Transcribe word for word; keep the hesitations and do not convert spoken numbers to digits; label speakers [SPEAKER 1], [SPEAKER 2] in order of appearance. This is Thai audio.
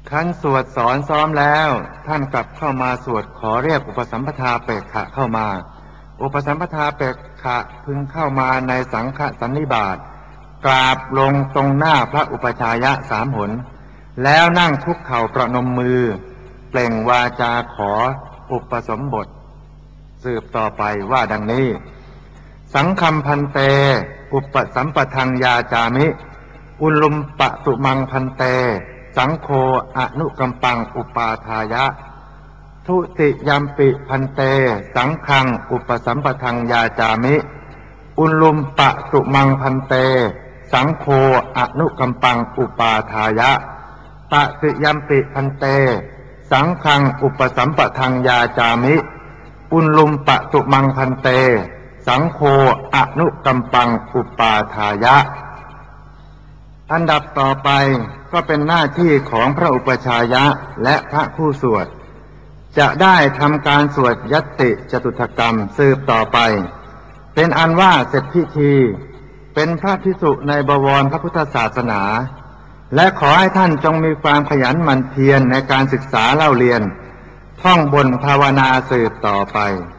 [SPEAKER 1] ขั้นสวดสอนซ้อมแล้วท่านกลับเข้ามาสวดขอเรียกอุปสัมปทาเปกขะเข้ามาอุปสัมปทาเปกขะพึงเข้ามาในสังฆสันนิบาตกราบลงตรงหน้าพระอุปชายะสามหนแล้วนั่งคุกเข่าประนมมือเปล่งวาจาขออุปสมบทสืบต่อไปว่าดังนี้สังคัมพันเตอุปสัมปทังยาจามิอุลุมปะตุมังพันเตสังโฆอนุกัมปังอุปาทายะทุติยัมปิพันเตสังฆังอุปสัมปทังยาจามิอุลุมปะตุมังพันเตสังโฆอนุกัมปังอุปาทายะตติยัมปิพันเตสังฆังอุปสัมปทังยาจามิอุลุมปะตุมังพันเตสังโฆอนุกัมปังอุปาทายะอันดับต่อไปก็เป็นหน้าที่ของพระอุปชายะและพระผู้สวดจะได้ทำการสวดยัตติจตุถกรรมสืบต่อไปเป็นอันว่าเสร็จพิธีเป็นพระภิกษุในบวรพระพุทธศาสนาและขอให้ท่านจงมีความขยันหมั่นเพียรในการศึกษาเล่าเรียนท่องบนภาวนาสืบต่อไป